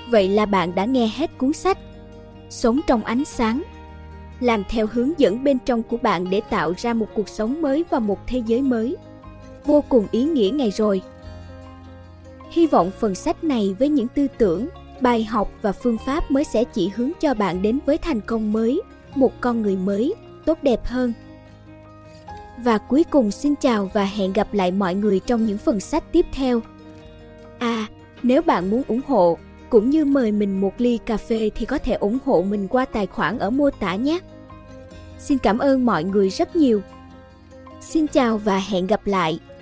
Vậy là bạn đã nghe hết cuốn sách Sống trong ánh sáng. Làm theo hướng dẫn bên trong của bạn để tạo ra một cuộc sống mới và một thế giới mới. Vô cùng ý nghĩa ngày rồi. Hy vọng phần sách này với những tư tưởng, bài học và phương pháp mới sẽ chỉ hướng cho bạn đến với thành công mới, một con người mới, tốt đẹp hơn. Và cuối cùng xin chào và hẹn gặp lại mọi người trong những phần sách tiếp theo. Nếu bạn muốn ủng hộ, cũng như mời mình một ly cà phê thì có thể ủng hộ mình qua tài khoản ở mô tả nhé. Xin cảm ơn mọi người rất nhiều. Xin chào và hẹn gặp lại.